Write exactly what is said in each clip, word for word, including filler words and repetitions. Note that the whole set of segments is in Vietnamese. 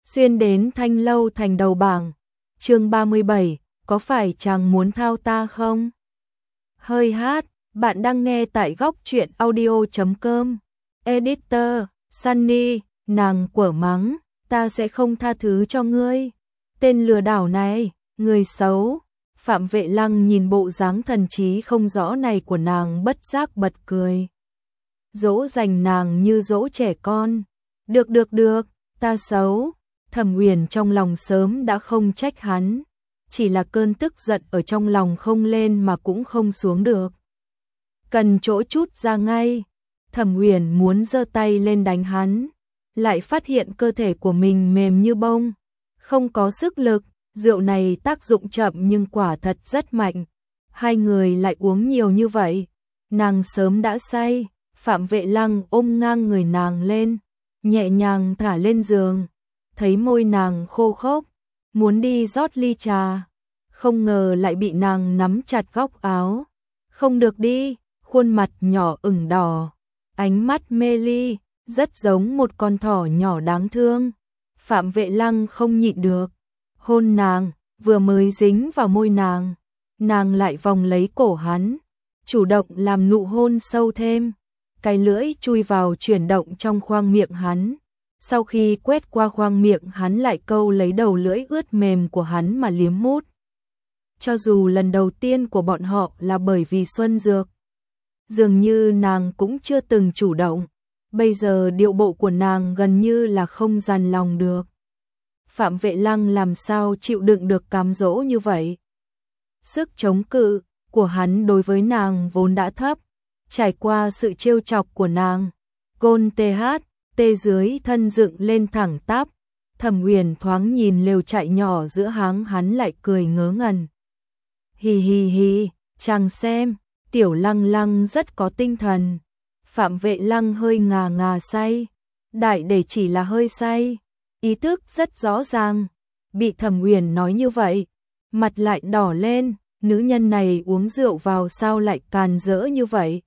xuyên đến Thanh Lâu Thành đầu bảng. Chương ba mươi bảy, có phải chàng muốn thao ta không? Hơi hát, bạn đang nghe tại góc truyện audio chấm com. Editor, Sunny, nàng quở mắng, ta sẽ không tha thứ cho ngươi. Tên lừa đảo này, người xấu. Phạm Vệ Lăng nhìn bộ dáng thần trí không rõ này của nàng bất giác bật cười. Dỗ dành nàng như dỗ trẻ con. Được được được, ta xấu. Thẩm Uyển trong lòng sớm đã không trách hắn, chỉ là cơn tức giận ở trong lòng không lên mà cũng không xuống được. Cần chỗ chút ra ngay. Thẩm Uyển muốn giơ tay lên đánh hắn, lại phát hiện cơ thể của mình mềm như bông, không có sức lực. Rượu này tác dụng chậm nhưng quả thật rất mạnh. Hai người lại uống nhiều như vậy, nàng sớm đã say. Phạm Vệ Lăng ôm ngang người nàng lên, nhẹ nhàng thả lên giường. Thấy môi nàng khô khốc, muốn đi rót ly trà, không ngờ lại bị nàng nắm chặt góc áo. Không được đi, khuôn mặt nhỏ ửng đỏ, ánh mắt mê ly, rất giống một con thỏ nhỏ đáng thương. Phạm Vệ Lăng không nhịn được, hôn nàng, vừa mới dính vào môi nàng, nàng lại vòng lấy cổ hắn, chủ động làm nụ hôn sâu thêm. Cái lưỡi chui vào chuyển động trong khoang miệng hắn. Sau khi quét qua khoang miệng hắn lại câu lấy đầu lưỡi ướt mềm của hắn mà liếm mút. Cho dù lần đầu tiên của bọn họ là bởi vì xuân dược, dường như nàng cũng chưa từng chủ động. Bây giờ điệu bộ của nàng gần như là không dằn lòng được. Phạm Vệ Lăng làm sao chịu đựng được cám dỗ như vậy. Sức chống cự của hắn đối với nàng vốn đã thấp. Trải qua sự trêu chọc của nàng, gôn tê hát, tê dưới thân dựng lên thẳng tắp. Thẩm Uyển thoáng nhìn lều trại nhỏ giữa háng hắn lại cười ngớ ngẩn. Hì hì hì, chàng xem, tiểu Lăng Lăng rất có tinh thần. Phạm Vệ Lăng hơi ngà ngà say, đại để chỉ là hơi say, ý thức rất rõ ràng. Bị Thẩm Uyển nói như vậy, mặt lại đỏ lên, nữ nhân này uống rượu vào sao lại càn rỡ như vậy.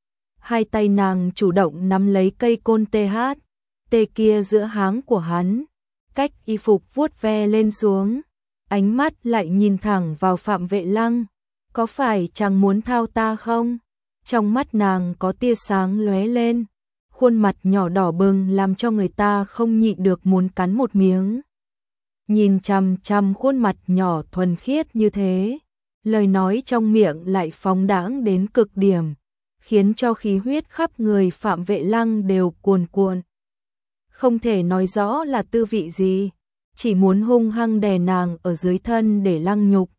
Hai tay nàng chủ động nắm lấy cây côn tê hát, tê kia giữa háng của hắn, cách y phục vuốt ve lên xuống, ánh mắt lại nhìn thẳng vào Phạm Vệ Lăng. Có phải chàng muốn thao ta không? Trong mắt nàng có tia sáng lóe lên, khuôn mặt nhỏ đỏ bừng làm cho người ta không nhịn được muốn cắn một miếng. Nhìn chằm chằm khuôn mặt nhỏ thuần khiết như thế, lời nói trong miệng lại phóng đãng đến cực điểm, khiến cho khí huyết khắp người Phạm Vệ Lăng đều cuồn cuộn. Không thể nói rõ là tư vị gì, chỉ muốn hung hăng đè nàng ở dưới thân để lăng nhục.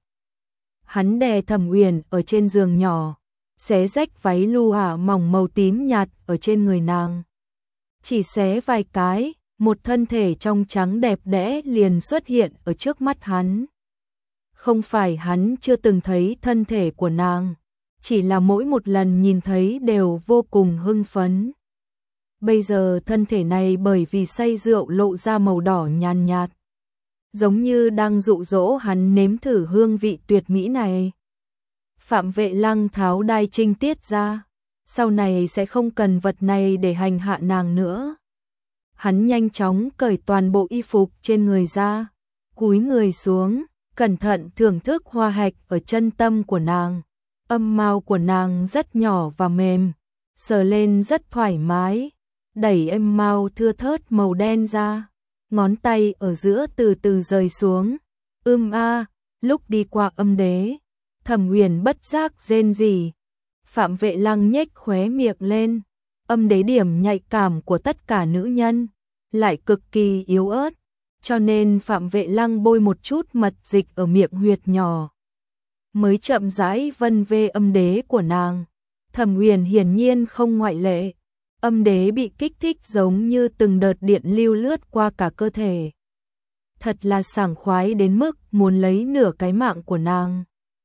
Hắn đè Thẩm Uyển ở trên giường nhỏ, xé rách váy lu ả mỏng màu tím nhạt ở trên người nàng. Chỉ xé vài cái, một thân thể trong trắng đẹp đẽ liền xuất hiện ở trước mắt hắn. Không phải hắn chưa từng thấy thân thể của nàng, chỉ là mỗi một lần nhìn thấy đều vô cùng hưng phấn. Bây giờ thân thể này bởi vì say rượu lộ ra màu đỏ nhàn nhạt, giống như đang dụ dỗ hắn nếm thử hương vị tuyệt mỹ này. Phạm Vệ Lăng tháo đai trinh tiết ra, sau này sẽ không cần vật này để hành hạ nàng nữa. Hắn nhanh chóng cởi toàn bộ y phục trên người ra, cúi người xuống, cẩn thận thưởng thức hoa hạch ở chân tâm của nàng. Âm mao của nàng rất nhỏ và mềm, sờ lên rất thoải mái, đẩy âm mao thưa thớt màu đen ra, ngón tay ở giữa từ từ rời xuống. Ưm a, lúc đi qua âm đế, Thẩm Uyển bất giác rên rỉ. Phạm Vệ Lăng nhếch khóe miệng lên, âm đế điểm nhạy cảm của tất cả nữ nhân, lại cực kỳ yếu ớt, cho nên Phạm Vệ Lăng bôi một chút mật dịch ở miệng huyệt nhỏ, mới chậm rãi vân vê âm đế của nàng. Thẩm Uyển hiển nhiên không ngoại lệ, âm đế bị kích thích giống như từng đợt điện lưu lướt qua cả cơ thể. Thật là sảng khoái đến mức muốn lấy nửa cái mạng của nàng.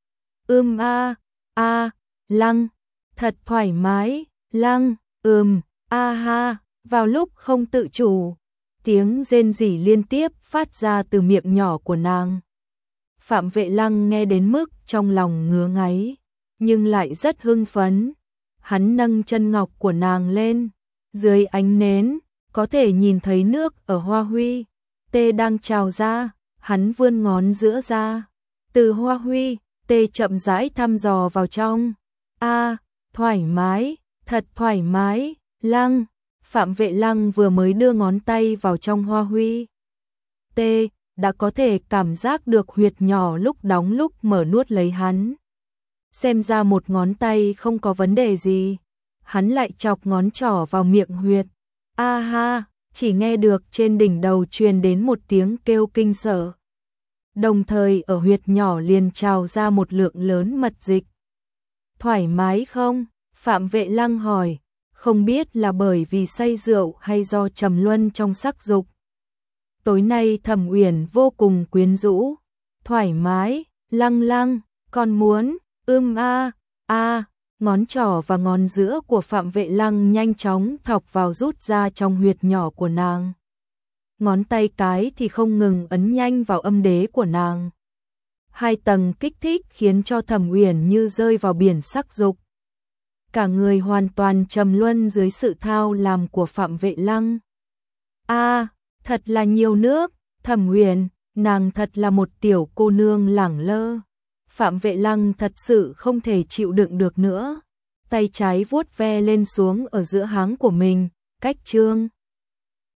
Ưm a, a, Lăng, thật thoải mái, Lăng, ừm, a ha, vào lúc không tự chủ, tiếng rên rỉ liên tiếp phát ra từ miệng nhỏ của nàng. Phạm Vệ Lăng nghe đến mức trong lòng ngứa ngáy, nhưng lại rất hưng phấn. Hắn nâng chân ngọc của nàng lên, dưới ánh nến, có thể nhìn thấy nước ở hoa huy. Tê đang trào ra, hắn vươn ngón giữa ra. Từ hoa huy, Tê chậm rãi thăm dò vào trong. A, thoải mái, thật thoải mái, Lăng. Phạm Vệ Lăng vừa mới đưa ngón tay vào trong hoa huy. Tê đã có thể cảm giác được huyệt nhỏ lúc đóng lúc mở nuốt lấy hắn. Xem ra một ngón tay không có vấn đề gì. Hắn lại chọc ngón trỏ vào miệng huyệt. A ha, chỉ nghe được trên đỉnh đầu truyền đến một tiếng kêu kinh sợ. Đồng thời ở huyệt nhỏ liền trào ra một lượng lớn mật dịch. Thoải mái không? Phạm Vệ Lăng hỏi, không biết là bởi vì say rượu hay do trầm luân trong sắc dục. Tối nay Thẩm Uyển vô cùng quyến rũ. Thoải mái, Lăng Lăng, con muốn, ưm a, a, ngón trỏ và ngón giữa của Phạm Vệ Lăng nhanh chóng thọc vào rút ra trong huyệt nhỏ của nàng. Ngón tay cái thì không ngừng ấn nhanh vào âm đế của nàng. Hai tầng kích thích khiến cho Thẩm Uyển như rơi vào biển sắc dục. Cả người hoàn toàn trầm luân dưới sự thao làm của Phạm Vệ Lăng. A, thật là nhiều nước, Thẩm Uyển, nàng thật là một tiểu cô nương lẳng lơ. Phạm Vệ Lăng thật sự không thể chịu đựng được nữa. Tay trái vuốt ve lên xuống ở giữa háng của mình, cách trương.